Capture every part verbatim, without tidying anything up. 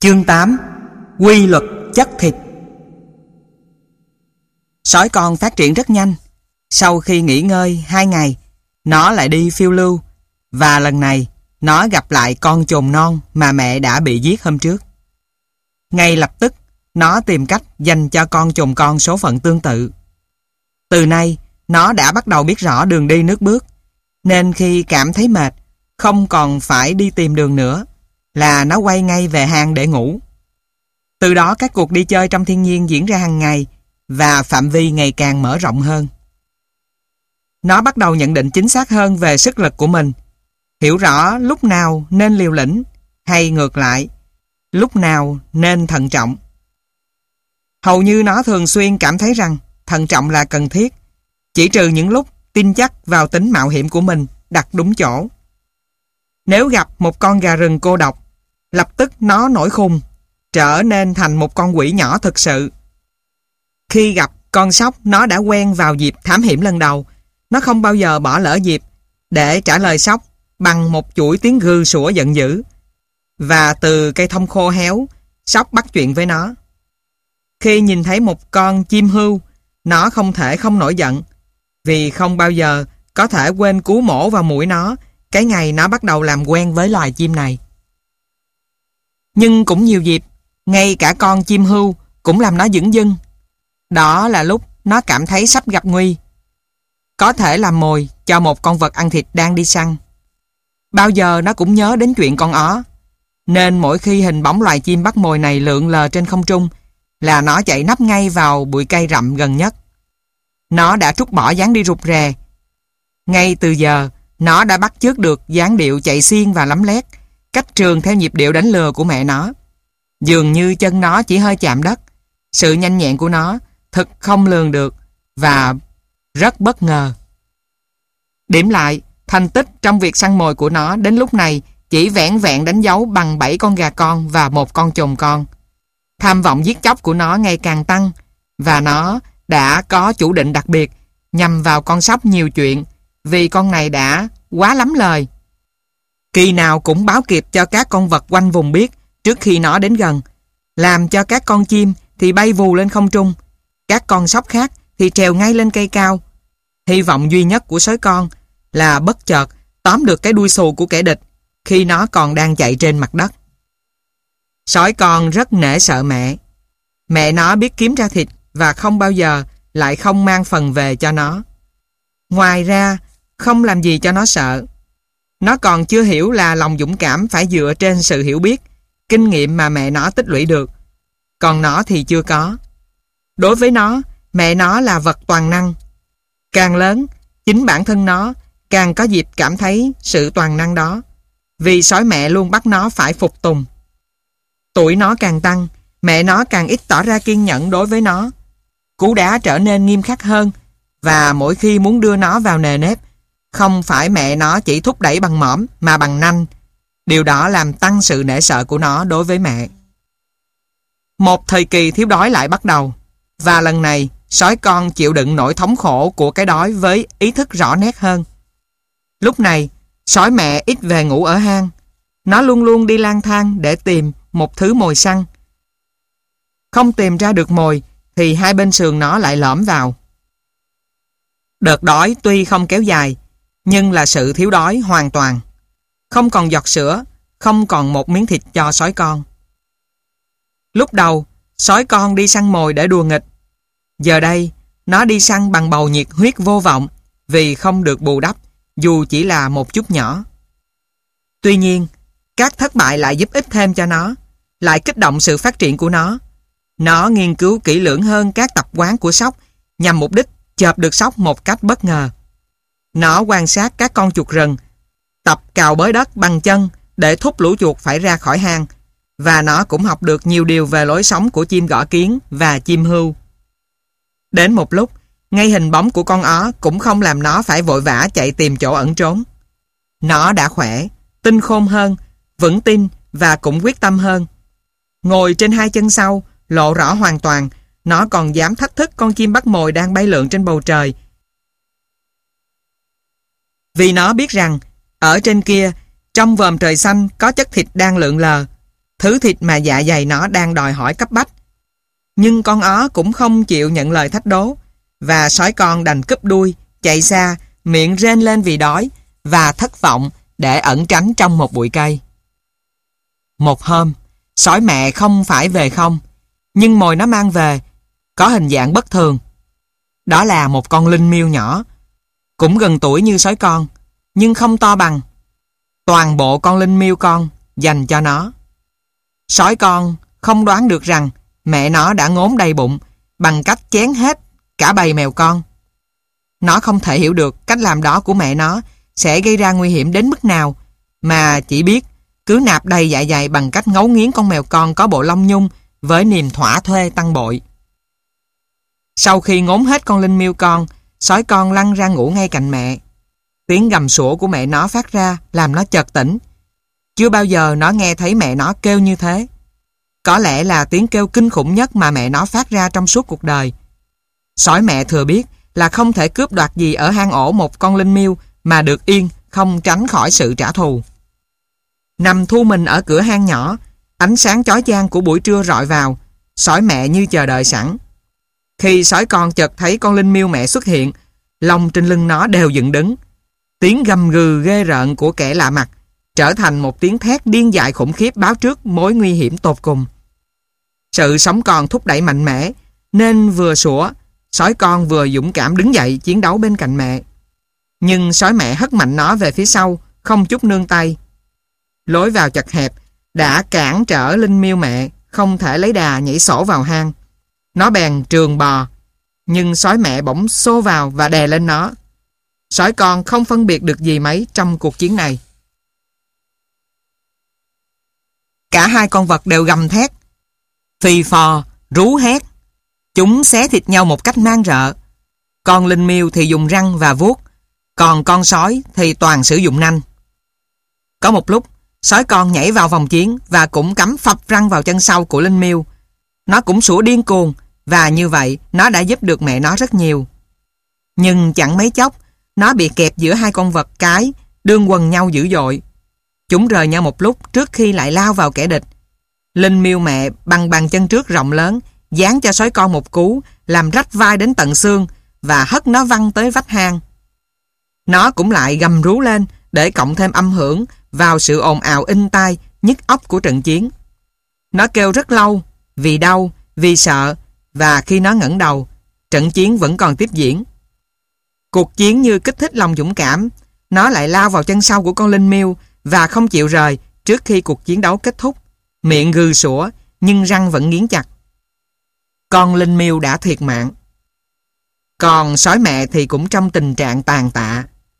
Chương tám. Quy luật chất thịt. Sói con phát triển rất nhanh. Sau khi nghỉ ngơi hai ngày, nó lại đi phiêu lưu. Và lần này, nó gặp lại con chồn non mà mẹ đã bị giết hôm trước. Ngay lập tức, nó tìm cách dành cho con chồn con số phận tương tự. Từ nay, nó đã bắt đầu biết rõ đường đi nước bước. Nên khi cảm thấy mệt, không còn phải đi tìm đường nữa, là nó quay ngay về hang để ngủ. Từ đó các cuộc đi chơi trong thiên nhiên diễn ra hàng ngày và phạm vi ngày càng mở rộng hơn. Nó bắt đầu nhận định chính xác hơn về sức lực của mình, hiểu rõ lúc nào nên liều lĩnh hay ngược lại, lúc nào nên thận trọng. Hầu như nó thường xuyên cảm thấy rằng thận trọng là cần thiết, chỉ trừ những lúc tin chắc vào tính mạo hiểm của mình đặt đúng chỗ. Nếu gặp một con gà rừng cô độc, lập tức nó nổi khùng, trở nên thành một con quỷ nhỏ thực sự. Khi gặp con sóc nó đã quen vào dịp thám hiểm lần đầu, nó không bao giờ bỏ lỡ dịp để trả lời sóc bằng một chuỗi tiếng gừ sủa giận dữ. Và từ cây thông khô héo, sóc bắt chuyện với nó. Khi nhìn thấy một con chim hươu, nó không thể không nổi giận, vì không bao giờ có thể quên cú mổ vào mũi nó cái ngày nó bắt đầu làm quen với loài chim này. Nhưng cũng nhiều dịp, ngay cả con chim hươu cũng làm nó dửng dưng. Đó là lúc nó cảm thấy sắp gặp nguy, có thể làm mồi cho một con vật ăn thịt đang đi săn. Bao giờ nó cũng nhớ đến chuyện con ó, nên mỗi khi hình bóng loài chim bắt mồi này lượn lờ trên không trung là nó chạy nấp ngay vào bụi cây rậm gần nhất. Nó đã trút bỏ dáng đi rụt rè. Ngay từ giờ, nó đã bắt chước được dáng điệu chạy xiên và lấm lét, cách trường theo nhịp điệu đánh lừa của mẹ nó. Dường như chân nó chỉ hơi chạm đất. Sự nhanh nhẹn của nó thật không lường được và rất bất ngờ. Điểm lại, thành tích trong việc săn mồi của nó đến lúc này chỉ vẻn vẹn đánh dấu bằng bảy con gà con và một con chồn con. Tham vọng giết chóc của nó ngày càng tăng, và nó đã có chủ định đặc biệt nhằm vào con sóc nhiều chuyện, vì con này đã quá lắm lời. Kỳ nào cũng báo kịp cho các con vật quanh vùng biết trước khi nó đến gần, làm cho các con chim thì bay vù lên không trung, các con sóc khác thì trèo ngay lên cây cao. Hy vọng duy nhất của sói con là bất chợt tóm được cái đuôi xù của kẻ địch khi nó còn đang chạy trên mặt đất. Sói con rất nể sợ mẹ. Mẹ nó biết kiếm ra thịt và không bao giờ lại không mang phần về cho nó. Ngoài ra, không làm gì cho nó sợ. Nó còn chưa hiểu là lòng dũng cảm phải dựa trên sự hiểu biết, kinh nghiệm mà mẹ nó tích lũy được. Còn nó thì chưa có. Đối với nó, mẹ nó là vật toàn năng. Càng lớn, chính bản thân nó càng có dịp cảm thấy sự toàn năng đó, vì sói mẹ luôn bắt nó phải phục tùng. Tuổi nó càng tăng, mẹ nó càng ít tỏ ra kiên nhẫn đối với nó. Cú đá trở nên nghiêm khắc hơn, và mỗi khi muốn đưa nó vào nề nếp, không phải mẹ nó chỉ thúc đẩy bằng mõm mà bằng nanh. Điều đó làm tăng sự nể sợ của nó đối với mẹ. Một thời kỳ thiếu đói lại bắt đầu, và lần này sói con chịu đựng nỗi thống khổ của cái đói với ý thức rõ nét hơn. Lúc này, sói mẹ ít về ngủ ở hang. Nó luôn luôn đi lang thang để tìm một thứ mồi săn. Không tìm ra được mồi thì hai bên sườn nó lại lõm vào. Đợt đói tuy không kéo dài, nhưng là sự thiếu đói hoàn toàn. Không còn giọt sữa, không còn một miếng thịt cho sói con. Lúc đầu, sói con đi săn mồi để đùa nghịch. Giờ đây, nó đi săn bằng bầu nhiệt huyết vô vọng, vì không được bù đắp, dù chỉ là một chút nhỏ. Tuy nhiên, các thất bại lại giúp ích thêm cho nó, lại kích động sự phát triển của nó. Nó nghiên cứu kỹ lưỡng hơn các tập quán của sóc, nhằm mục đích chộp được sóc một cách bất ngờ. Nó quan sát các con chuột rừng, tập cào bới đất bằng chân để thúc lũ chuột phải ra khỏi hang, và nó cũng học được nhiều điều về lối sống của chim gõ kiến và chim hươu. Đến một lúc, ngay hình bóng của con ó cũng không làm nó phải vội vã chạy tìm chỗ ẩn trốn. Nó đã khỏe, tinh khôn hơn, vững tin và cũng quyết tâm hơn. Ngồi trên hai chân sau, lộ rõ hoàn toàn, nó còn dám thách thức con chim bắt mồi đang bay lượn trên bầu trời. Vì nó biết rằng, ở trên kia, trong vòm trời xanh có chất thịt đang lượn lờ. thứ thịt mà dạ dày nó đang đòi hỏi cấp bách. Nhưng con ó cũng không chịu nhận lời thách đố, và sói con đành cúp đuôi, chạy xa, miệng rên lên vì đói, và thất vọng để ẩn tránh trong một bụi cây. Một hôm, sói mẹ không phải về không, nhưng mồi nó mang về có hình dạng bất thường. Đó là một con linh miêu nhỏ, cũng gần tuổi như sói con, nhưng không to bằng. Toàn bộ con linh miêu con dành cho nó. Sói con không đoán được rằng mẹ nó đã ngốn đầy bụng bằng cách chén hết cả bầy mèo con. Nó không thể hiểu được cách làm đó của mẹ nó sẽ gây ra nguy hiểm đến mức nào, mà chỉ biết cứ nạp đầy dạ dày bằng cách ngấu nghiến con mèo con có bộ lông nhung với niềm thỏa thuê tăng bội. Sau khi ngốn hết con linh miêu con, sói con lăn ra ngủ ngay cạnh mẹ. Tiếng gầm sủa của mẹ nó phát ra làm nó chợt tỉnh. Chưa bao giờ nó nghe thấy mẹ nó kêu như thế. Có lẽ là tiếng kêu kinh khủng nhất mà mẹ nó phát ra trong suốt cuộc đời. Sói mẹ thừa biết là không thể cướp đoạt gì ở hang ổ một con linh miêu mà được yên, không tránh khỏi sự trả thù. Nằm thu mình ở cửa hang nhỏ, ánh sáng chói chang của buổi trưa rọi vào, sói mẹ như chờ đợi sẵn. Khi sói con chợt thấy con linh miêu mẹ xuất hiện, lông trên lưng nó đều dựng đứng. Tiếng gầm gừ ghê rợn của kẻ lạ mặt trở thành một tiếng thét điên dại khủng khiếp báo trước mối nguy hiểm tột cùng. Sự sống còn thúc đẩy mạnh mẽ, nên vừa sủa, sói con vừa dũng cảm đứng dậy chiến đấu bên cạnh mẹ. Nhưng sói mẹ hất mạnh nó về phía sau, không chút nương tay. Lối vào chật hẹp đã cản trở linh miêu mẹ không thể lấy đà nhảy sổ vào hang. Nó bèn trường bò, nhưng sói mẹ bỗng xô vào và đè lên nó. Sói con không phân biệt được gì mấy trong cuộc chiến này. Cả hai con vật đều gầm thét, phì phò, rú hét. Chúng xé thịt nhau một cách man rợ. Con linh miêu thì dùng răng và vuốt, còn con sói thì toàn sử dụng nanh. Có một lúc, sói con nhảy vào vòng chiến và cũng cắm phập răng vào chân sau của linh miêu. Nó cũng sủa điên cuồng, và như vậy nó đã giúp được mẹ nó rất nhiều. Nhưng chẳng mấy chốc, nó bị kẹp giữa hai con vật cái, đương quần nhau dữ dội. Chúng rời nhau một lúc trước khi lại lao vào kẻ địch. Linh miêu mẹ bằng bàn chân trước rộng lớn, giáng cho sói con một cú, làm rách vai đến tận xương và hất nó văng tới vách hang. Nó cũng lại gầm rú lên để cộng thêm âm hưởng vào sự ồn ào inh tai, nhức óc của trận chiến. Nó kêu rất lâu, vì đau, vì sợ, và khi nó ngẩng đầu, trận chiến vẫn còn tiếp diễn. Cuộc chiến như kích thích lòng dũng cảm, nó lại lao vào chân sau của con linh miêu và không chịu rời trước khi cuộc chiến đấu kết thúc. Miệng gừ sủa, nhưng răng vẫn nghiến chặt. Con linh miêu đã thiệt mạng. Còn sói mẹ thì cũng trong tình trạng tàn tạ.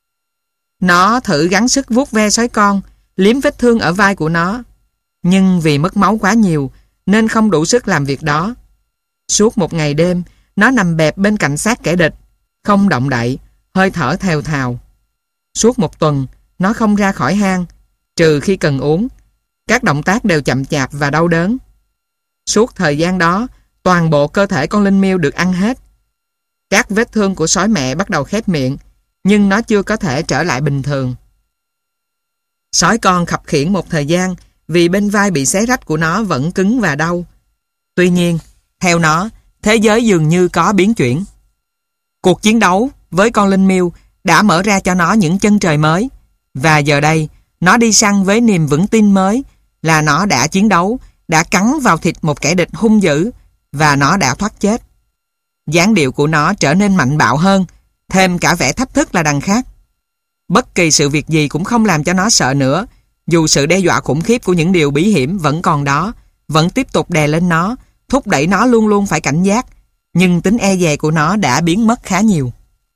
Nó thử gắng sức vuốt ve sói con, liếm vết thương ở vai của nó. Nhưng vì mất máu quá nhiều, nên không đủ sức làm việc đó. Suốt một ngày đêm, nó nằm bẹp bên cạnh xác kẻ địch, không động đậy, hơi thở thều thào. Suốt một tuần, nó không ra khỏi hang, trừ khi cần uống. Các động tác đều chậm chạp và đau đớn. Suốt thời gian đó, toàn bộ cơ thể con linh miêu được ăn hết. Các vết thương của sói mẹ bắt đầu khép miệng, nhưng nó chưa có thể trở lại bình thường. Sói con khập khiễng một thời gian vì bên vai bị xé rách của nó vẫn cứng và đau. Tuy nhiên, theo nó, thế giới dường như có biến chuyển. Cuộc chiến đấu với con linh miêu đã mở ra cho nó những chân trời mới, và giờ đây, nó đi săn với niềm vững tin mới là nó đã chiến đấu, đã cắn vào thịt một kẻ địch hung dữ, và nó đã thoát chết. Dáng điệu của nó trở nên mạnh bạo hơn, thêm cả vẻ thách thức là đằng khác. Bất kỳ sự việc gì cũng không làm cho nó sợ nữa, dù sự đe dọa khủng khiếp của những điều bí hiểm vẫn còn đó, vẫn tiếp tục đè lên nó, thúc đẩy nó luôn luôn phải cảnh giác, nhưng tính e dè của nó đã biến mất khá nhiều.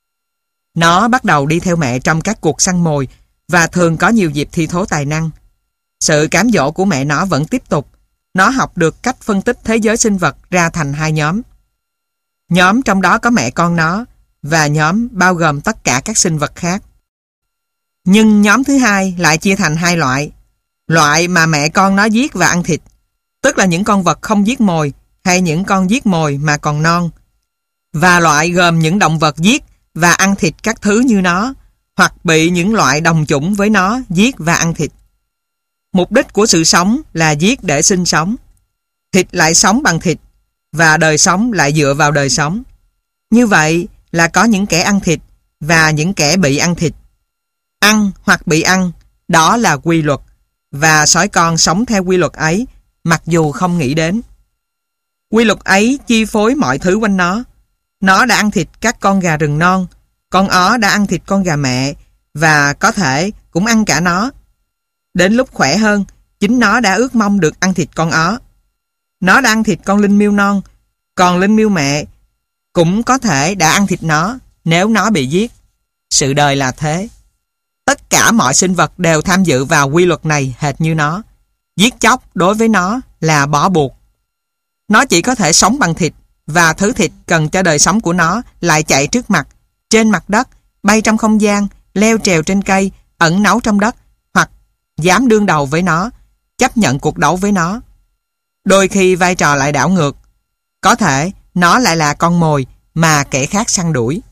Nó bắt đầu đi theo mẹ trong các cuộc săn mồi và thường có nhiều dịp thi thố tài năng. Sự cám dỗ của mẹ nó vẫn tiếp tục. Nó học được cách phân tích thế giới sinh vật ra thành hai nhóm. Nhóm trong đó có mẹ con nó, và nhóm bao gồm tất cả các sinh vật khác. Nhưng nhóm thứ hai lại chia thành hai loại. Loại mà mẹ con nó giết và ăn thịt, tức là những con vật không giết mồi hay những con giết mồi mà còn non. Và loại gồm những động vật giết và ăn thịt các thứ như nó, hoặc bị những loại đồng chủng với nó giết và ăn thịt. Mục đích của sự sống là giết để sinh sống. Thịt lại sống bằng thịt, và đời sống lại dựa vào đời sống. Như vậy là có những kẻ ăn thịt và những kẻ bị ăn thịt. Ăn hoặc bị ăn, đó là quy luật, và sói con sống theo quy luật ấy, mặc dù không nghĩ đến. Quy luật ấy chi phối mọi thứ quanh nó. Nó đã ăn thịt các con gà rừng non, con ó đã ăn thịt con gà mẹ, và có thể cũng ăn cả nó. Đến lúc khỏe hơn, chính nó đã ước mong được ăn thịt con ó. Nó đã ăn thịt con linh miêu non, còn linh miêu mẹ cũng có thể đã ăn thịt nó nếu nó bị giết. Sự đời là thế. Tất cả mọi sinh vật đều tham dự vào quy luật này hệt như nó. Giết chóc đối với nó là bó buộc. Nó chỉ có thể sống bằng thịt, và thứ thịt cần cho đời sống của nó lại chạy trước mặt, trên mặt đất, bay trong không gian, leo trèo trên cây, ẩn náu trong đất, hoặc dám đương đầu với nó, chấp nhận cuộc đấu với nó. Đôi khi vai trò lại đảo ngược. Có thể nó lại là con mồi mà kẻ khác săn đuổi.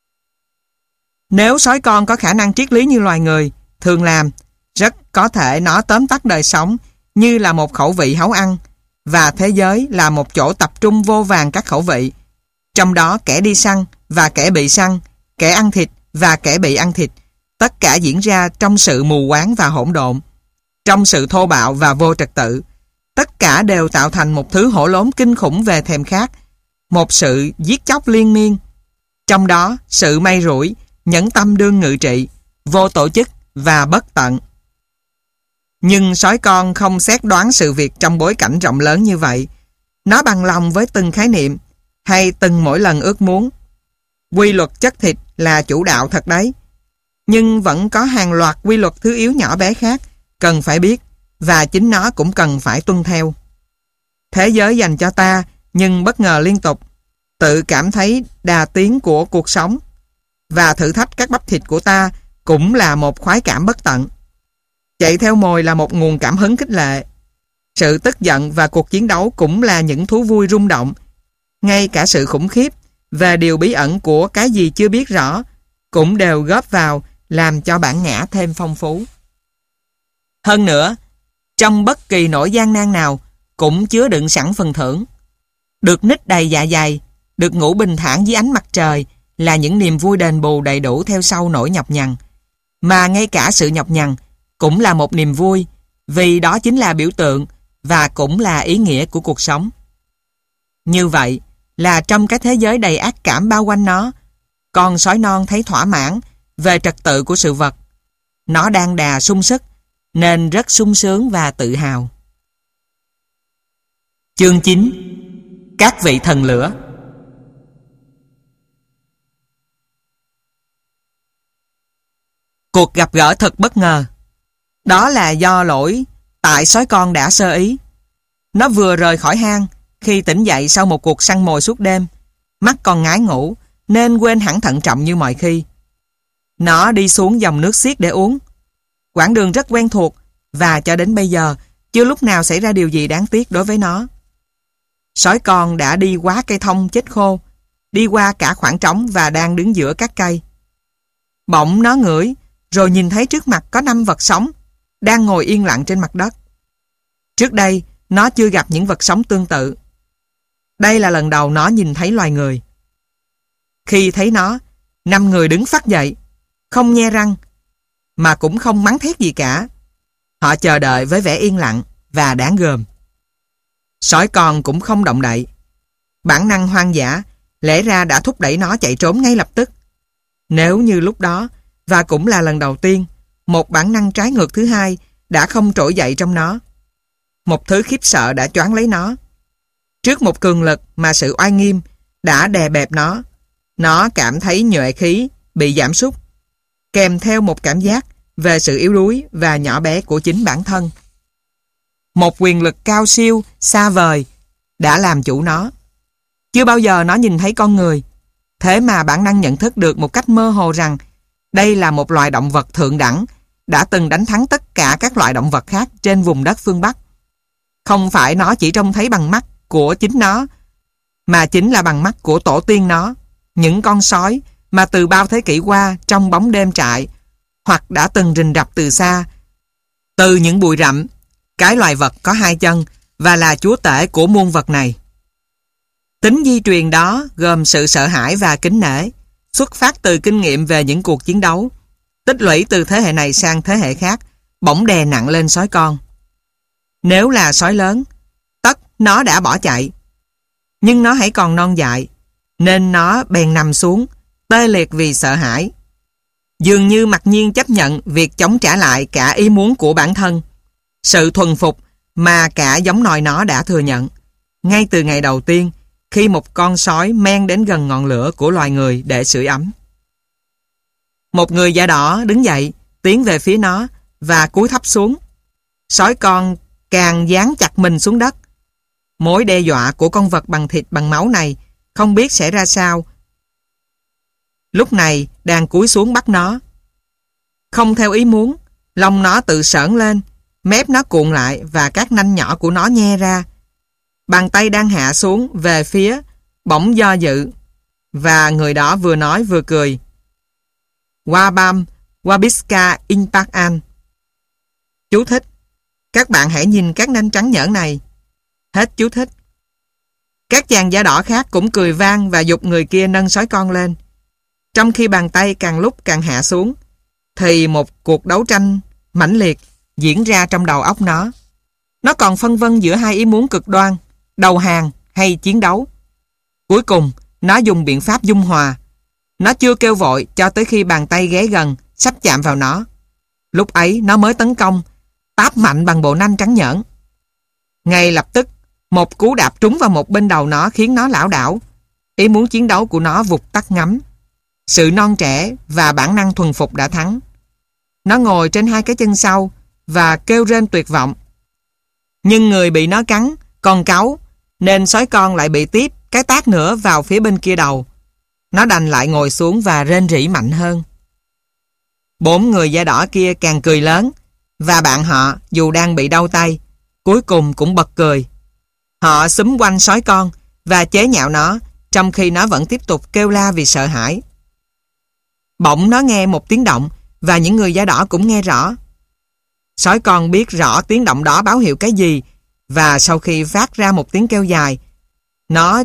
Nếu sói con có khả năng triết lý như loài người thường làm, rất có thể nó tóm tắt đời sống như là một khẩu vị háo ăn, và thế giới là một chỗ tập trung vô vàn các khẩu vị. Trong đó kẻ đi săn và kẻ bị săn, kẻ ăn thịt và kẻ bị ăn thịt, tất cả diễn ra trong sự mù quáng và hỗn độn, trong sự thô bạo và vô trật tự. Tất cả đều tạo thành một thứ hổ lốn kinh khủng về thèm khát, một sự giết chóc liên miên. Trong đó sự may rủi, nhẫn tâm đương ngự trị, vô tổ chức và bất tận. Nhưng sói con không xét đoán sự việc trong bối cảnh rộng lớn như vậy. Nó bằng lòng với từng khái niệm hay từng mỗi lần ước muốn. Quy luật chất thịt là chủ đạo thật đấy, nhưng vẫn có hàng loạt quy luật thứ yếu nhỏ bé khác cần phải biết, và chính nó cũng cần phải tuân theo. Thế giới dành cho ta, nhưng bất ngờ liên tục, tự cảm thấy đà tiến của cuộc sống, và thử thách các bắp thịt của ta cũng là một khoái cảm bất tận. Chạy theo mồi là một nguồn cảm hứng khích lệ. Sự tức giận và cuộc chiến đấu cũng là những thú vui rung động. Ngay cả sự khủng khiếp về điều bí ẩn của cái gì chưa biết rõ cũng đều góp vào làm cho bản ngã thêm phong phú. Hơn nữa, trong bất kỳ nỗi gian nan nào cũng chứa đựng sẵn phần thưởng. Được ních đầy dạ dày, được ngủ bình thản dưới ánh mặt trời là những niềm vui đền bù đầy đủ theo sau nỗi nhọc nhằn. Mà ngay cả sự nhọc nhằn cũng là một niềm vui, vì đó chính là biểu tượng và cũng là ý nghĩa của cuộc sống. Như vậy là trong cái thế giới đầy ác cảm bao quanh nó, con sói non thấy thỏa mãn về trật tự của sự vật. Nó đang đà sung sức nên rất sung sướng và tự hào. Chương chín. Các vị thần lửa. Cuộc gặp gỡ thật bất ngờ. Đó là do lỗi tại sói con đã sơ ý. Nó vừa rời khỏi hang khi tỉnh dậy sau một cuộc săn mồi suốt đêm. Mắt còn ngái ngủ nên quên hẳn thận trọng như mọi khi. Nó đi xuống dòng nước xiết để uống. Quãng đường rất quen thuộc, và cho đến bây giờ chưa lúc nào xảy ra điều gì đáng tiếc đối với nó. Sói con đã đi quá cây thông chết khô, đi qua cả khoảng trống và đang đứng giữa các cây. Bỗng nó ngửi, rồi nhìn thấy trước mặt có năm vật sống đang ngồi yên lặng trên mặt đất. Trước đây nó chưa gặp những vật sống tương tự. Đây là lần đầu nó nhìn thấy loài người. Khi thấy nó, năm người đứng phắt dậy, không nhe răng, mà cũng không mắng thét gì cả. Họ chờ đợi với vẻ yên lặng và đáng gờm. Sói con cũng không động đậy. Bản năng hoang dã lẽ ra đã thúc đẩy nó chạy trốn ngay lập tức. Nếu như lúc đó, và cũng là lần đầu tiên, một bản năng trái ngược thứ hai đã không trỗi dậy trong nó. Một thứ khiếp sợ đã choáng lấy nó. Trước một cường lực mà sự oai nghiêm đã đè bẹp nó, nó cảm thấy nhuệ khí bị giảm sút, kèm theo một cảm giác về sự yếu đuối và nhỏ bé của chính bản thân. Một quyền lực cao siêu, xa vời đã làm chủ nó. Chưa bao giờ nó nhìn thấy con người, thế mà bản năng nhận thức được một cách mơ hồ rằng đây là một loài động vật thượng đẳng đã từng đánh thắng tất cả các loại động vật khác trên vùng đất phương Bắc. Không phải nó chỉ trông thấy bằng mắt của chính nó, mà chính là bằng mắt của tổ tiên nó, những con sói mà từ bao thế kỷ qua trong bóng đêm trại, hoặc đã từng rình rập từ xa, Từ những bụi rậm, cái loài vật có hai chân và là chúa tể của muôn vật này. Tính di truyền đó gồm sự sợ hãi và kính nể, xuất phát từ kinh nghiệm về những cuộc chiến đấu, tích lũy từ thế hệ này sang thế hệ khác, bỗng đè nặng lên sói con. Nếu là sói lớn, tất nó đã bỏ chạy. Nhưng nó hãy còn non dại, nên nó bèn nằm xuống, tê liệt vì sợ hãi. Dường như mặc nhiên chấp nhận việc chống trả lại cả ý muốn của bản thân, sự thuần phục mà cả giống nòi nó đã thừa nhận, ngay từ ngày đầu tiên khi một con sói men đến gần ngọn lửa của loài người để sưởi ấm. Một người da đỏ đứng dậy, tiến về phía nó và cúi thấp xuống. Sói con càng dán chặt mình xuống đất. Mối đe dọa của con vật bằng thịt bằng máu này không biết sẽ ra sao. Lúc này đang cúi xuống bắt nó. Không theo ý muốn, lông nó tự sởn lên, mép nó cuộn lại và các nanh nhỏ của nó nhe ra. Bàn tay đang hạ xuống về phía, bỗng do dự, và người đó vừa nói vừa cười. Wabam, Wabiska Inpakan. Chú thích. Các bạn hãy nhìn các nanh trắng nhởn này. Hết chú thích. Các chàng da đỏ khác cũng cười vang và giục người kia nâng sói con lên. Trong khi bàn tay càng lúc càng hạ xuống, thì một cuộc đấu tranh mãnh liệt diễn ra trong đầu óc nó. Nó còn phân vân giữa hai ý muốn cực đoan, đầu hàng hay chiến đấu. Cuối cùng, nó dùng biện pháp dung hòa. Nó chưa kêu vội cho tới khi bàn tay ghé gần, sắp chạm vào nó. Lúc ấy nó mới tấn công, táp mạnh bằng bộ nanh trắng nhởn. Ngay lập tức, một cú đạp trúng vào một bên đầu nó khiến nó lảo đảo. Ý muốn chiến đấu của nó vụt tắt ngấm. Sự non trẻ và bản năng thuần phục đã thắng. Nó ngồi trên hai cái chân sau và kêu rên tuyệt vọng. Nhưng người bị nó cắn còn cáu, nên sói con lại bị tiếp cái tát nữa vào phía bên kia đầu. Nó đành lại ngồi xuống và rên rỉ mạnh hơn. Bốn người da đỏ kia càng cười lớn, và bạn họ dù đang bị đau tay, cuối cùng cũng bật cười. Họ xúm quanh sói con và chế nhạo nó, trong khi nó vẫn tiếp tục kêu la vì sợ hãi. Bỗng nó nghe một tiếng động, và những người da đỏ cũng nghe rõ. Sói con biết rõ tiếng động đó báo hiệu cái gì, và sau khi phát ra một tiếng kêu dài, nó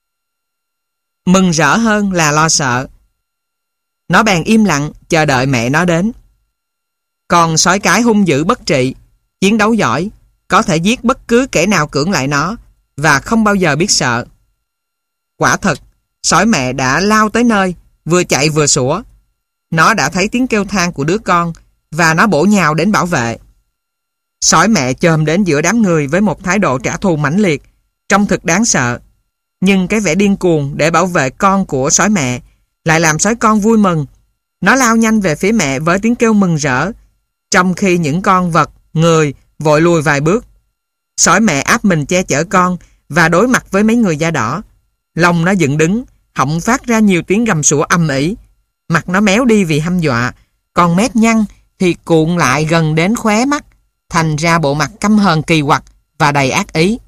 mừng rỡ hơn là lo sợ. Nó bèn im lặng chờ đợi mẹ nó đến. Còn sói cái hung dữ bất trị, chiến đấu giỏi, có thể giết bất cứ kẻ nào cưỡng lại nó và không bao giờ biết sợ. Quả thật, sói mẹ đã lao tới nơi, vừa chạy vừa sủa. Nó đã thấy tiếng kêu than của đứa con và nó bổ nhào đến bảo vệ. Sói mẹ chồm đến giữa đám người với một thái độ trả thù mãnh liệt, trông thực đáng sợ. Nhưng cái vẻ điên cuồng để bảo vệ con của sói mẹ lại làm sói con vui mừng. Nó lao nhanh về phía mẹ với tiếng kêu mừng rỡ, trong khi những con vật, người vội lùi vài bước. Sói mẹ áp mình che chở con và đối mặt với mấy người da đỏ. Lông nó dựng đứng, họng phát ra nhiều tiếng gầm sủa âm ỉ. Mặt nó méo đi vì hăm dọa, còn mép nhăn thì cuộn lại gần đến khóe mắt, thành ra bộ mặt căm hờn kỳ quặc và đầy ác ý.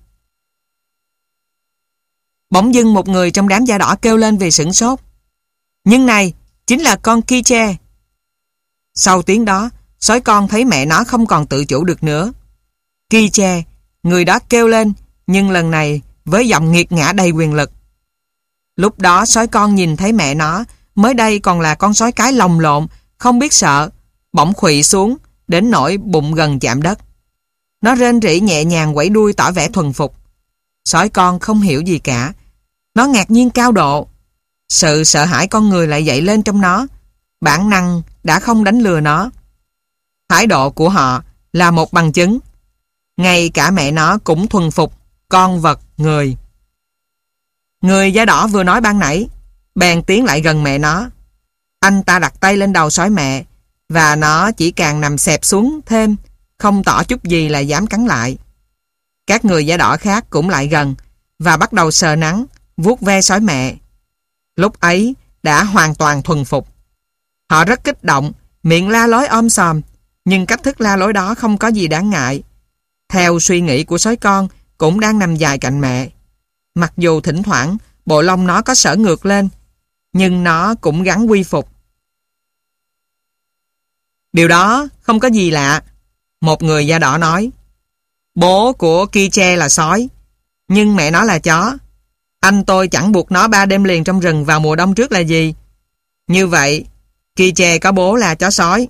Bỗng dưng một người trong đám da đỏ kêu lên vì sửng sốt. Nhưng này, chính là con Kiche. Sau tiếng đó, sói con thấy mẹ nó không còn tự chủ được nữa. Kiche, người đó kêu lên, nhưng lần này với giọng nghiệt ngã đầy quyền lực. Lúc đó sói con nhìn thấy mẹ nó, mới đây còn là con sói cái lồng lộn, không biết sợ, bỗng khuỵu xuống, đến nỗi bụng gần chạm đất. Nó rên rỉ nhẹ nhàng quẩy đuôi tỏ vẻ thuần phục. Sói con không hiểu gì cả. Nó ngạc nhiên cao độ. Sự sợ hãi con người lại dậy lên trong nó. Bản năng đã không đánh lừa nó. Thái độ của họ là một bằng chứng. Ngay cả mẹ nó cũng thuần phục con vật người. Người da đỏ vừa nói ban nãy bèn tiến lại gần mẹ nó. Anh ta đặt tay lên đầu sói mẹ, và nó chỉ càng nằm xẹp xuống thêm, không tỏ chút gì là dám cắn lại. Các người da đỏ khác cũng lại gần và bắt đầu sờ nắn, vuốt ve sói mẹ. Lúc ấy đã hoàn toàn thuần phục. Họ rất kích động, miệng la lối om sòm, nhưng cách thức la lối đó không có gì đáng ngại. Theo suy nghĩ của sói con cũng đang nằm dài cạnh mẹ. Mặc dù thỉnh thoảng bộ lông nó có xở ngược lên, nhưng nó cũng gắng quy phục. Điều đó không có gì lạ. Một người da đỏ nói, bố của Kiche là sói, nhưng mẹ nó là chó. Anh tôi chẳng buộc nó ba đêm liền trong rừng vào mùa đông trước là gì? Như vậy, Kiche có bố là chó sói.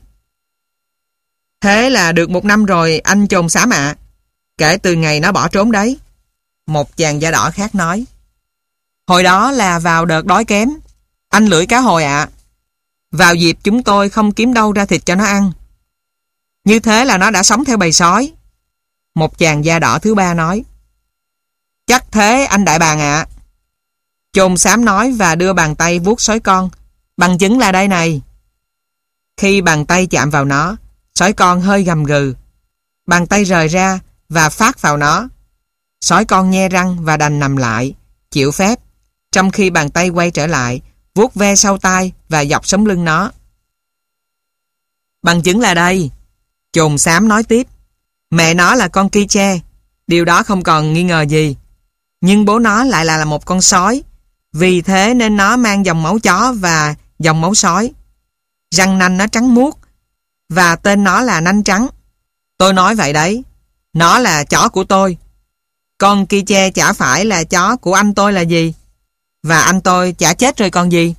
Thế là được một năm rồi anh chồn xám ạ. Kể từ ngày nó bỏ trốn đấy. Một chàng da đỏ khác nói, hồi đó là vào đợt đói kém. Anh lưỡi cá hồi ạ. Vào dịp chúng tôi không kiếm đâu ra thịt cho nó ăn. Như thế là nó đã sống theo bầy sói. Một chàng da đỏ thứ ba nói, chắc thế anh đại bàng ạ. Chồn xám nói và đưa bàn tay vuốt sói con. Bằng chứng là đây này. Khi bàn tay chạm vào nó, sói con hơi gầm gừ. Bàn tay rời ra và phát vào nó. Sói con nhe răng và đành nằm lại, chịu phép, trong khi bàn tay quay trở lại, vuốt ve sau tai và dọc sống lưng nó. Bằng chứng là đây. Chồn xám nói tiếp, mẹ nó là con Kiche, điều đó không còn nghi ngờ gì. Nhưng bố nó lại là một con sói, vì thế nên nó mang dòng máu chó và dòng máu sói. Răng nanh nó trắng muốt và tên nó là Nanh Trắng. Tôi nói vậy đấy. Nó là chó của tôi. Con Kiche chả phải là chó của anh tôi là gì? Và anh tôi chả chết rồi còn gì?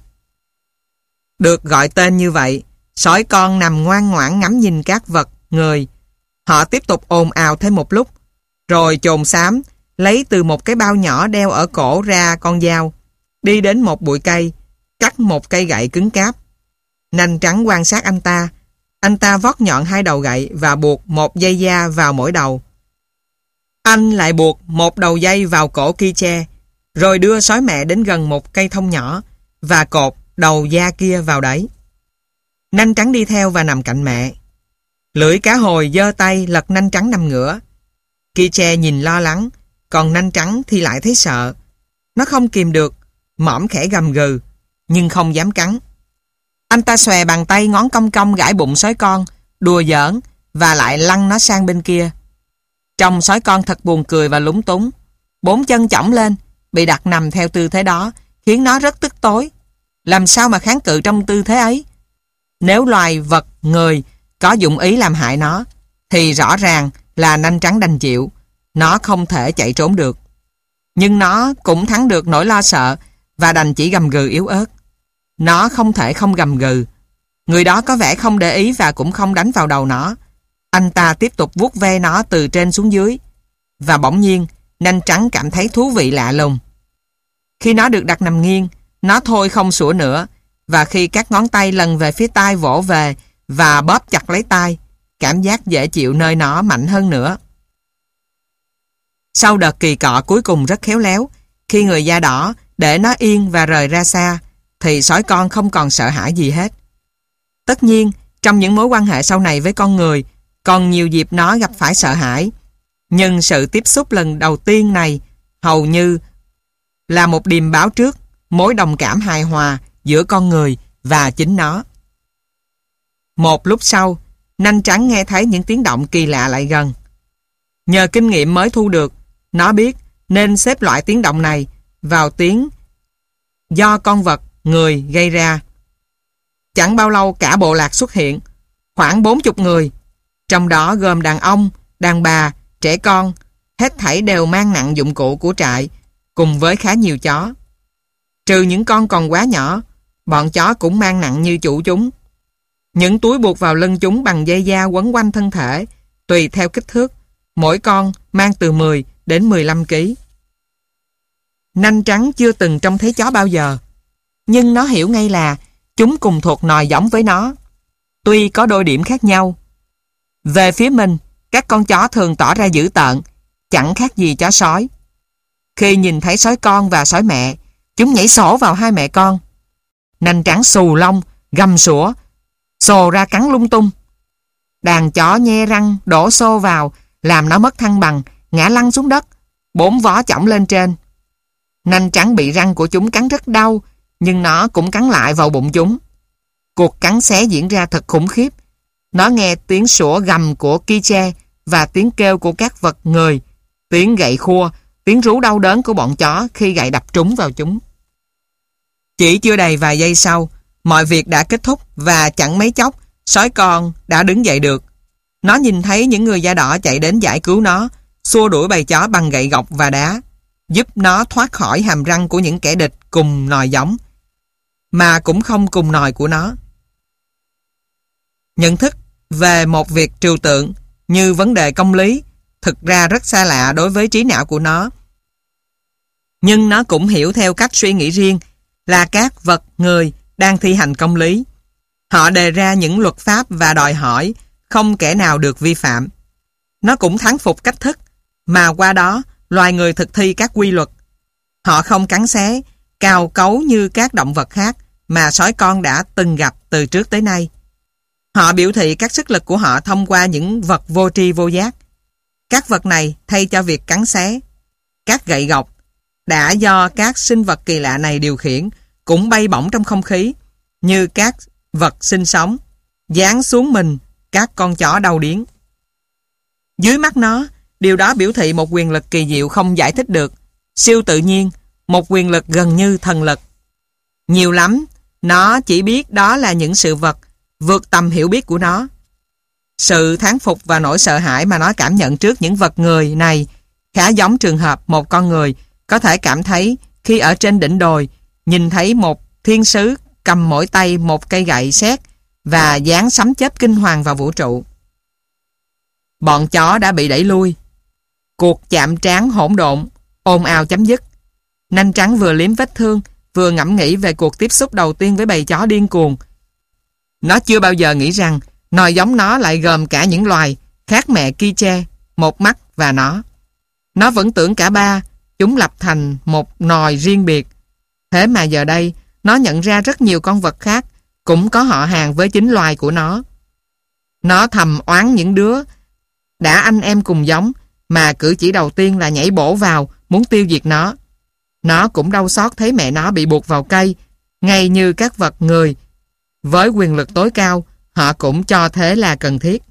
Được gọi tên như vậy, sói con nằm ngoan ngoãn ngắm nhìn các vật, người. Họ tiếp tục ồn ào thêm một lúc. Rồi chồn xám lấy từ một cái bao nhỏ đeo ở cổ ra con dao, đi đến một bụi cây, cắt một cây gậy cứng cáp. Nanh Trắng quan sát anh ta. Anh ta vót nhọn hai đầu gậy và buộc một dây da vào mỗi đầu. Anh lại buộc một đầu dây vào cổ Kiche, rồi đưa sói mẹ đến gần một cây thông nhỏ và cột đầu da kia vào đấy. Nanh Trắng đi theo và nằm cạnh mẹ. Lưỡi cá hồi giơ tay lật Nanh Trắng nằm ngửa. Kiche nhìn lo lắng, còn Nanh Trắng thì lại thấy sợ. Nó không kìm được, mõm khẽ gầm gừ, nhưng không dám cắn. Anh ta xòe bàn tay ngón cong cong gãi bụng sói con, đùa giỡn và lại lăn nó sang bên kia. Trông sói con thật buồn cười và lúng túng. Bốn chân chỏng lên, bị đặt nằm theo tư thế đó, khiến nó rất tức tối. Làm sao mà kháng cự trong tư thế ấy? Nếu loài vật, người có dụng ý làm hại nó, thì rõ ràng là Nanh Trắng đành chịu. Nó không thể chạy trốn được. Nhưng nó cũng thắng được nỗi lo sợ và đành chỉ gầm gừ yếu ớt. Nó không thể không gầm gừ. Người đó có vẻ không để ý và cũng không đánh vào đầu nó. Anh ta tiếp tục vuốt ve nó từ trên xuống dưới. Và bỗng nhiên, Nanh Trắng cảm thấy thú vị lạ lùng. Khi nó được đặt nằm nghiêng, nó thôi không sủa nữa. Và khi các ngón tay lần về phía tai vỗ về và bóp chặt lấy tai, cảm giác dễ chịu nơi nó mạnh hơn nữa. Sau đợt kỳ cọ cuối cùng rất khéo léo, khi người da đỏ để nó yên và rời ra xa, thì sói con không còn sợ hãi gì hết. Tất nhiên, trong những mối quan hệ sau này với con người, còn nhiều dịp nó gặp phải sợ hãi. Nhưng sự tiếp xúc lần đầu tiên này hầu như là một điềm báo trước mối đồng cảm hài hòa giữa con người và chính nó. Một lúc sau, Nanh Trắng nghe thấy những tiếng động kỳ lạ lại gần. Nhờ kinh nghiệm mới thu được, nó biết nên xếp loại tiếng động này vào tiếng do con vật, người gây ra. Chẳng bao lâu cả bộ lạc xuất hiện, khoảng bốn mươi người, trong đó gồm đàn ông, đàn bà, trẻ con, hết thảy đều mang nặng dụng cụ của trại, cùng với khá nhiều chó. Trừ những con còn quá nhỏ, bọn chó cũng mang nặng như chủ chúng. Những túi buộc vào lưng chúng bằng dây da quấn quanh thân thể, tùy theo kích thước, mỗi con mang từ mười đến mười lăm ki lô gam. Nanh Trắng chưa từng trông thấy chó bao giờ, nhưng nó hiểu ngay là chúng cùng thuộc nòi giống với nó, tuy có đôi điểm khác nhau. Về phía mình, các con chó thường tỏ ra dữ tợn, chẳng khác gì chó sói. Khi nhìn thấy sói con và sói mẹ, chúng nhảy sổ vào hai mẹ con. Nanh Trắng xù lông, gầm sủa, sồ ra cắn lung tung. Đàn chó nhe răng đổ xô vào, làm nó mất thăng bằng, ngã lăn xuống đất, bốn vó chỏng lên trên. Nanh Trắng bị răng của chúng cắn rất đau, nhưng nó cũng cắn lại vào bụng chúng. Cuộc cắn xé diễn ra thật khủng khiếp. Nó nghe tiếng sủa gầm của Kiche và tiếng kêu của các vật người, tiếng gậy khua, tiếng rú đau đớn của bọn chó khi gậy đập trúng vào chúng. Chỉ chưa đầy vài giây sau, mọi việc đã kết thúc và chẳng mấy chốc, sói con đã đứng dậy được. Nó nhìn thấy những người da đỏ chạy đến giải cứu nó, xua đuổi bầy chó bằng gậy gộc và đá, giúp nó thoát khỏi hàm răng của những kẻ địch cùng nòi giống, mà cũng không cùng nòi của nó. Nhận thức về một việc trừu tượng như vấn đề công lý thực ra rất xa lạ đối với trí não của nó. Nhưng nó cũng hiểu theo cách suy nghĩ riêng là các vật người đang thi hành công lý. Họ đề ra những luật pháp và đòi hỏi không kẻ nào được vi phạm. Nó cũng thán phục cách thức mà qua đó loài người thực thi các quy luật. Họ không cắn xé, cào cấu như các động vật khác mà sói con đã từng gặp từ trước tới nay. Họ biểu thị các sức lực của họ thông qua những vật vô tri vô giác. Các vật này thay cho việc cắn xé, các gậy gộc đã do các sinh vật kỳ lạ này điều khiển cũng bay bổng trong không khí như các vật sinh sống, giáng xuống mình các con chó đau điếng. Dưới mắt nó, điều đó biểu thị một quyền lực kỳ diệu không giải thích được, siêu tự nhiên, một quyền lực gần như thần lực. Nhiều lắm, nó chỉ biết đó là những sự vật vượt tầm hiểu biết của nó. Sự thán phục và nỗi sợ hãi mà nó cảm nhận trước những vật người này khá giống trường hợp một con người có thể cảm thấy khi ở trên đỉnh đồi nhìn thấy một thiên sứ cầm mỗi tay một cây gậy sét và giáng sấm chớp kinh hoàng vào vũ trụ. Bọn chó đã bị đẩy lui. Cuộc chạm trán hỗn độn, ồn ào chấm dứt. Nanh trắng vừa liếm vết thương, vừa ngẫm nghĩ về cuộc tiếp xúc đầu tiên với bầy chó điên cuồng. Nó chưa bao giờ nghĩ rằng nòi giống nó lại gồm cả những loài khác mẹ Quiche, một mắt và nó. Nó vẫn tưởng cả ba chúng lập thành một nòi riêng biệt. Thế mà giờ đây, nó nhận ra rất nhiều con vật khác cũng có họ hàng với chính loài của nó. Nó thầm oán những đứa đã anh em cùng giống mà cử chỉ đầu tiên là nhảy bổ vào muốn tiêu diệt nó. Nó cũng đau xót thấy mẹ nó bị buộc vào cây, ngay như các vật người. Với quyền lực tối cao, họ cũng cho thế là cần thiết.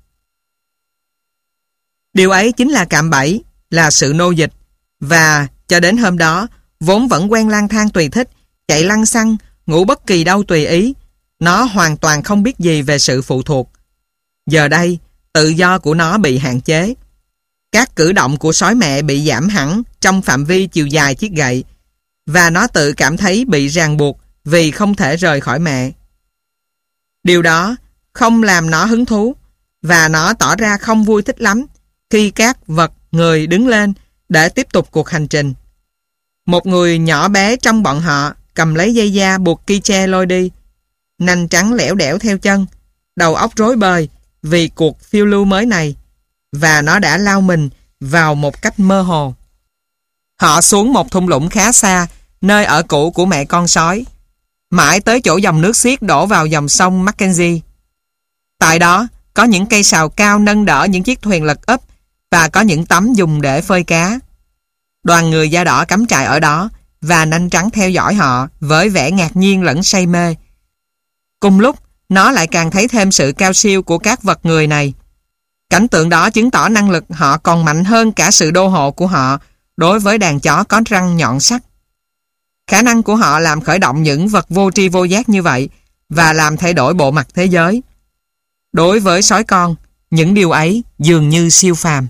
Điều ấy chính là cạm bẫy, là sự nô dịch. Và cho đến hôm đó, vốn vẫn quen lang thang tùy thích, chạy lăng xăng, ngủ bất kỳ đâu tùy ý. Nó hoàn toàn không biết gì về sự phụ thuộc. Giờ đây, tự do của nó bị hạn chế. Các cử động của sói mẹ bị giảm hẳn trong phạm vi chiều dài chiếc gậy, và nó tự cảm thấy bị ràng buộc vì không thể rời khỏi mẹ. Điều đó không làm nó hứng thú, và nó tỏ ra không vui thích lắm khi các vật người đứng lên để tiếp tục cuộc hành trình. Một người nhỏ bé trong bọn họ cầm lấy dây da buộc Quiche lôi đi. Nanh trắng lẻo đẻo theo chân, đầu óc rối bời vì cuộc phiêu lưu mới này, và nó đã lao mình vào một cách mơ hồ. Họ xuống một thung lũng khá xa, nơi ở cũ của mẹ con sói, mãi tới chỗ dòng nước xiết đổ vào dòng sông Mackenzie. Tại đó, có những cây sào cao nâng đỡ những chiếc thuyền lật úp và có những tấm dùng để phơi cá. Đoàn người da đỏ cắm trại ở đó và nanh trắng theo dõi họ với vẻ ngạc nhiên lẫn say mê. Cùng lúc, nó lại càng thấy thêm sự cao siêu của các vật người này. Cảnh tượng đó chứng tỏ năng lực họ còn mạnh hơn cả sự đô hộ của họ đối với đàn chó có răng nhọn sắc. Khả năng của họ làm khởi động những vật vô tri vô giác như vậy và làm thay đổi bộ mặt thế giới. Đối với sói con, những điều ấy dường như siêu phàm.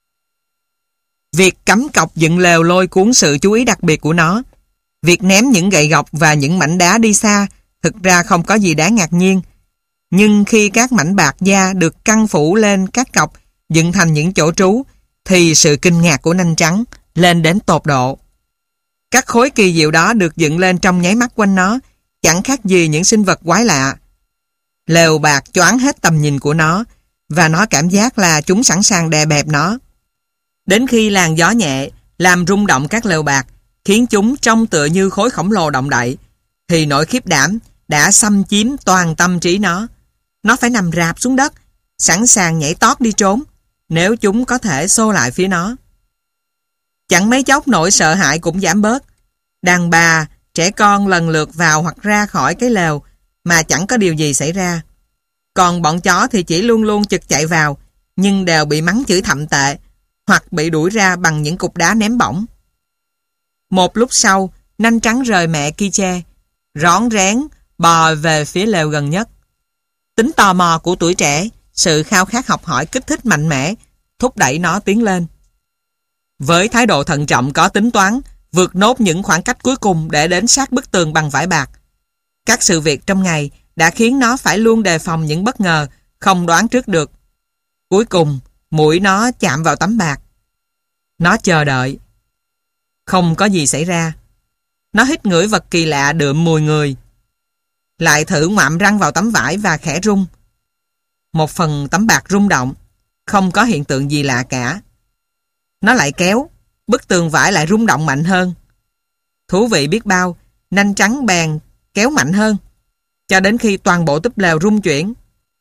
Việc cắm cọc dựng lều lôi cuốn sự chú ý đặc biệt của nó. Việc ném những gậy gộc và những mảnh đá đi xa thực ra không có gì đáng ngạc nhiên. Nhưng khi các mảnh bạc da được căng phủ lên các cọc dựng thành những chỗ trú, thì sự kinh ngạc của nanh trắng lên đến tột độ. Các khối kỳ diệu đó được dựng lên trong nháy mắt quanh nó, chẳng khác gì những sinh vật quái lạ. Lều bạc choáng hết tầm nhìn của nó, và nó cảm giác là chúng sẵn sàng đè bẹp nó. Đến khi làn gió nhẹ làm rung động các lều bạc, khiến chúng trông tựa như khối khổng lồ động đậy, thì nỗi khiếp đảm đã xâm chiếm toàn tâm trí nó. Nó phải nằm rạp xuống đất, sẵn sàng nhảy tót đi trốn, nếu chúng có thể xô lại phía nó. Chẳng mấy chốc nỗi sợ hãi cũng giảm bớt. Đàn bà, trẻ con lần lượt vào hoặc ra khỏi cái lều mà chẳng có điều gì xảy ra. Còn bọn chó thì chỉ luôn luôn chực chạy vào, nhưng đều bị mắng chửi thậm tệ, hoặc bị đuổi ra bằng những cục đá ném bổng. Một lúc sau, nanh trắng rời mẹ Quiche, rón rén bò về phía lều gần nhất. Tính tò mò của tuổi trẻ sự khao khát học hỏi kích thích mạnh mẽ, thúc đẩy nó tiến lên. Với thái độ thận trọng có tính toán, vượt nốt những khoảng cách cuối cùng để đến sát bức tường bằng vải bạc. Các sự việc trong ngày đã khiến nó phải luôn đề phòng những bất ngờ, không đoán trước được. Cuối cùng, mũi nó chạm vào tấm bạc. Nó chờ đợi. Không có gì xảy ra. Nó hít ngửi vật kỳ lạ đượm mùi người. Lại thử ngoạm răng vào tấm vải và khẽ rung. Một phần tấm bạc rung động, không có hiện tượng gì lạ cả. Nó lại kéo, bức tường vải lại rung động mạnh hơn. Thú vị biết bao, nanh trắng bèn kéo mạnh hơn, cho đến khi toàn bộ túp lều rung chuyển.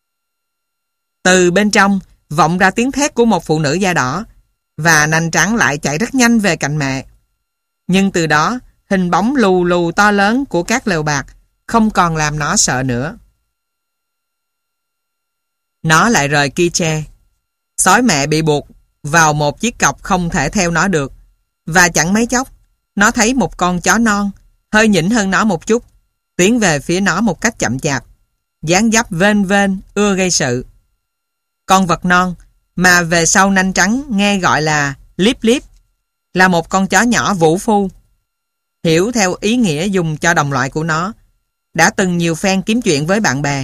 Từ bên trong vọng ra tiếng thét của một phụ nữ da đỏ, và nanh trắng lại chạy rất nhanh về cạnh mẹ. Nhưng từ đó, hình bóng lù lù to lớn của các lều bạc không còn làm nó sợ nữa. Nó lại rời Ky-che. Sói mẹ bị buộc vào một chiếc cọc không thể theo nó được, và chẳng mấy chốc nó thấy một con chó non hơi nhỉnh hơn nó một chút tiến về phía nó một cách chậm chạp, dáng dấp vênh vênh ưa gây sự. Con vật non mà về sau nanh trắng nghe gọi là Líp Líp là một con chó nhỏ vũ phu, hiểu theo ý nghĩa dùng cho đồng loại của nó, đã từng nhiều phen kiếm chuyện với bạn bè.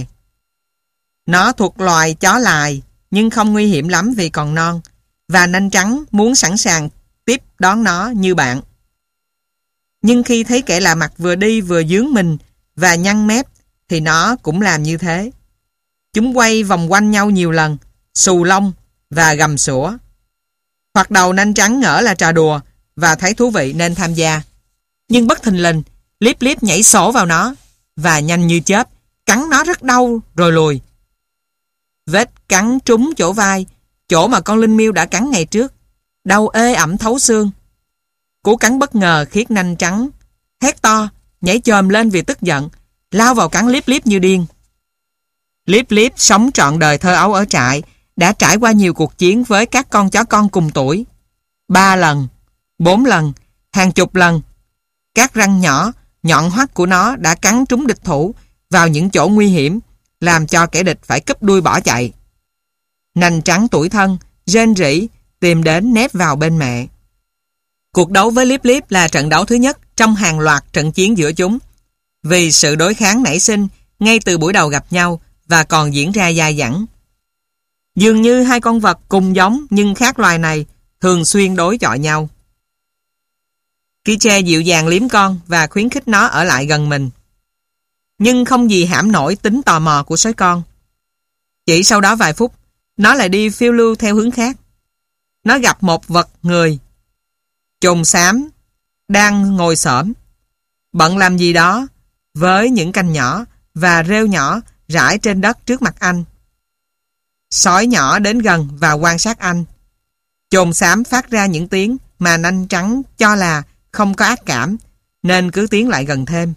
Nó thuộc loài chó lài nhưng không nguy hiểm lắm vì còn non, và nanh trắng muốn sẵn sàng tiếp đón nó như bạn. Nhưng khi thấy kẻ lạ mặt vừa đi vừa dướng mình và nhăn mép thì nó cũng làm như thế. Chúng quay vòng quanh nhau nhiều lần, xù lông và gầm sủa. Hoặc đầu nanh trắng ngỡ là trò đùa và thấy thú vị nên tham gia. Nhưng bất thình lình, Líp Líp nhảy sổ vào nó và nhanh như chớp cắn nó rất đau rồi lùi. Vết cắn trúng chỗ vai, chỗ mà con linh miêu đã cắn ngày trước, đau ê ẩm thấu xương. Cú cắn bất ngờ khiến nanh trắng hét to, nhảy chồm lên vì tức giận, lao vào cắn Líp Líp như điên. Líp Líp sống trọn đời thơ ấu ở trại, đã trải qua nhiều cuộc chiến với các con chó con cùng tuổi. Ba lần, bốn lần, hàng chục lần. Các răng nhỏ, nhọn hoắt của nó đã cắn trúng địch thủ vào những chỗ nguy hiểm, làm cho kẻ địch phải cúp đuôi bỏ chạy. Nanh trắng tủi thân, rên rỉ, tìm đến nép vào bên mẹ. Cuộc đấu với Líp Líp là trận đấu thứ nhất trong hàng loạt trận chiến giữa chúng, vì sự đối kháng nảy sinh ngay từ buổi đầu gặp nhau và còn diễn ra dai dẳng. Dường như hai con vật cùng giống nhưng khác loài này thường xuyên đối chọi nhau. Ky-che dịu dàng liếm con và khuyến khích nó ở lại gần mình. Nhưng không gì hãm nổi tính tò mò của sói con. Chỉ sau đó vài phút, nó lại đi phiêu lưu theo hướng khác. Nó gặp một vật người. Chồn xám đang ngồi xổm, bận làm gì đó với những cành nhỏ và rêu nhỏ rải trên đất trước mặt anh. Sói nhỏ đến gần và quan sát anh. Chồn xám phát ra những tiếng mà nanh trắng cho là không có ác cảm, nên cứ tiến lại gần thêm.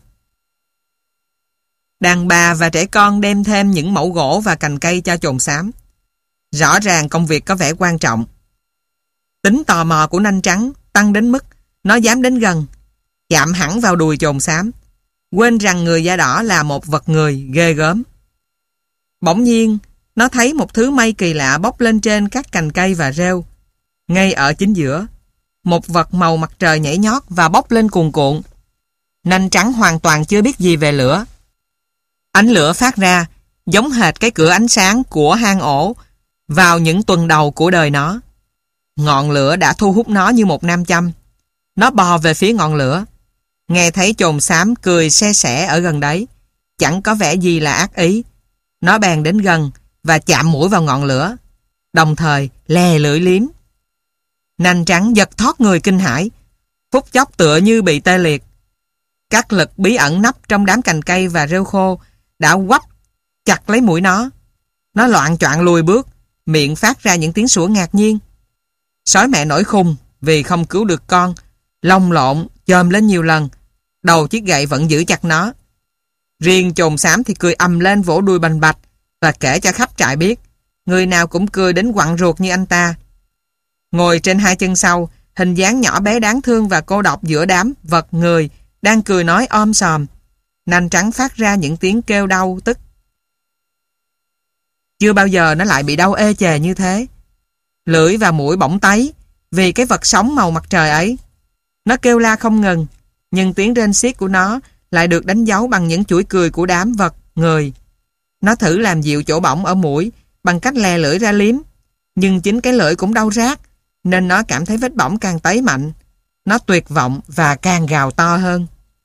Đàn bà và trẻ con đem thêm những mẩu gỗ và cành cây cho chồn xám. Rõ ràng công việc có vẻ quan trọng. Tính tò mò của nanh trắng tăng đến mức nó dám đến gần, chạm hẳn vào đùi chồn xám, quên rằng người da đỏ là một vật người ghê gớm. Bỗng nhiên, nó thấy một thứ mây kỳ lạ bốc lên trên các cành cây và rêu. Ngay ở chính giữa, một vật màu mặt trời nhảy nhót và bốc lên cuồn cuộn. Nanh trắng hoàn toàn chưa biết gì về lửa. Ánh lửa phát ra giống hệt cái cửa ánh sáng của hang ổ vào những tuần đầu của đời nó. Ngọn lửa đã thu hút nó như một nam châm. Nó bò về phía ngọn lửa. Nghe thấy chồn xám cười se sẻ ở gần đấy, chẳng có vẻ gì là ác ý. Nó bèn đến gần và chạm mũi vào ngọn lửa, đồng thời lè lưỡi liếm. Nanh trắng giật thoát người kinh hãi, phút chốc tựa như bị tê liệt. Các lực bí ẩn nấp trong đám cành cây và rêu khô đã quắp chặt lấy mũi nó. Nó loạng choạng lùi bước, miệng phát ra những tiếng sủa ngạc nhiên. Sói mẹ nổi khùng vì không cứu được con, lồng lộn chồm lên nhiều lần, đầu chiếc gậy vẫn giữ chặt nó. Riêng chồn xám thì cười ầm lên vỗ đuôi bành bạch và kể cho khắp trại biết, người nào cũng cười đến quặn ruột như anh ta. Ngồi trên hai chân sau, hình dáng nhỏ bé đáng thương và cô độc giữa đám vật người đang cười nói om sòm, nanh trắng phát ra những tiếng kêu đau tức. Chưa bao giờ nó lại bị đau ê chề như thế. Lưỡi và mũi bỗng tấy vì cái vật sống màu mặt trời ấy. Nó kêu la không ngừng, nhưng tiếng rên xiết của nó lại được đánh dấu bằng những chuỗi cười của đám vật, người. Nó thử làm dịu chỗ bỏng ở mũi bằng cách lè lưỡi ra liếm, nhưng chính cái lưỡi cũng đau rát, nên nó cảm thấy vết bỏng càng tấy mạnh. Nó tuyệt vọng và càng gào to hơn.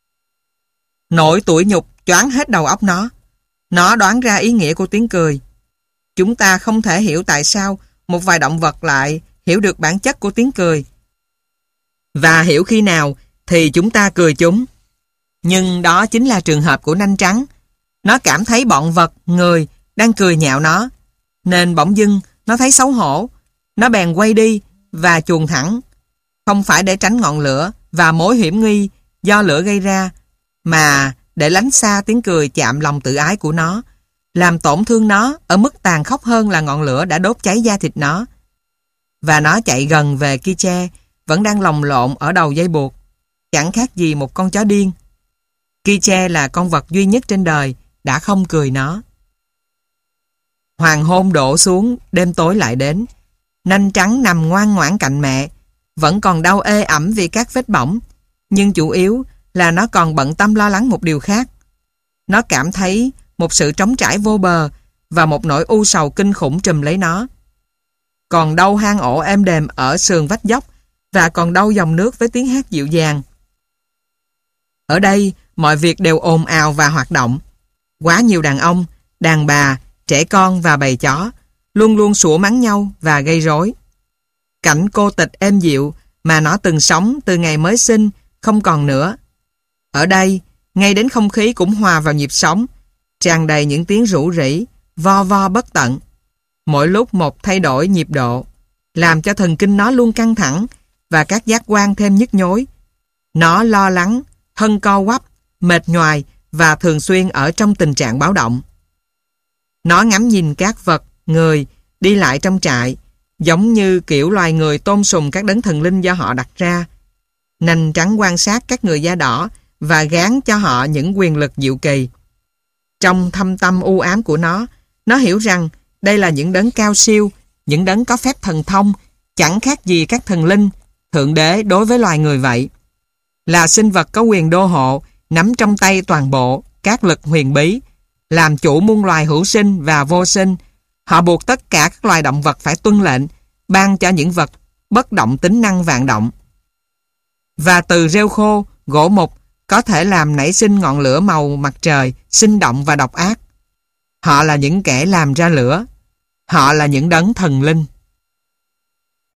Nỗi tủi nhục choáng hết đầu óc nó. Nó đoán ra ý nghĩa của tiếng cười. Chúng ta không thể hiểu tại sao một vài động vật lại hiểu được bản chất của tiếng cười. Và hiểu khi nào thì chúng ta cười chúng. Nhưng đó chính là trường hợp của nanh trắng. Nó cảm thấy bọn vật, người đang cười nhạo nó, nên bỗng dưng nó thấy xấu hổ. Nó bèn quay đi và chuồn thẳng, không phải để tránh ngọn lửa và mối hiểm nguy do lửa gây ra, mà để lánh xa tiếng cười chạm lòng tự ái của nó, làm tổn thương nó ở mức tàn khốc hơn là ngọn lửa đã đốt cháy da thịt nó. Và nó chạy gần về Ki-che, vẫn đang lồng lộn ở đầu dây buộc, chẳng khác gì một con chó điên. Ki-che là con vật duy nhất trên đời đã không cười nó. Hoàng hôn đổ xuống, đêm tối lại đến. Nanh trắng nằm ngoan ngoãn cạnh mẹ, vẫn còn đau ê ẩm vì các vết bỏng, nhưng chủ yếu là nó còn bận tâm lo lắng một điều khác. Nó cảm thấy một sự trống trải vô bờ và một nỗi u sầu kinh khủng trùm lấy nó. Còn đâu hang ổ êm đềm ở sườn vách dốc, và còn đâu dòng nước với tiếng hát dịu dàng. Ở đây mọi việc đều ồn ào và hoạt động. Quá nhiều đàn ông, đàn bà, trẻ con và bầy chó luôn luôn sủa mắng nhau và gây rối. Cảnh cô tịch êm dịu mà nó từng sống từ ngày mới sinh không còn nữa. Ở đây, ngay đến không khí cũng hòa vào nhịp sống, tràn đầy những tiếng rủ rỉ, vo vo bất tận. Mỗi lúc một thay đổi nhịp độ, làm cho thần kinh nó luôn căng thẳng và các giác quan thêm nhức nhối. Nó lo lắng, thân co quắp, mệt nhoài và thường xuyên ở trong tình trạng báo động. Nó ngắm nhìn các vật, người đi lại trong trại, giống như kiểu loài người tôn sùng các đấng thần linh do họ đặt ra. Nanh trắng quan sát các người da đỏ và gán cho họ những quyền lực diệu kỳ. Trong thâm tâm u ám của nó, nó hiểu rằng đây là những đấng cao siêu, những đấng có phép thần thông, chẳng khác gì các thần linh, thượng đế đối với loài người vậy. Là sinh vật có quyền đô hộ, nắm trong tay toàn bộ các lực huyền bí, làm chủ muôn loài hữu sinh và vô sinh. Họ buộc tất cả các loài động vật phải tuân lệnh, ban cho những vật bất động tính năng vạn động. Và từ rêu khô, gỗ mục có thể làm nảy sinh ngọn lửa màu mặt trời, sinh động và độc ác. Họ là những kẻ làm ra lửa. Họ là những đấng thần linh.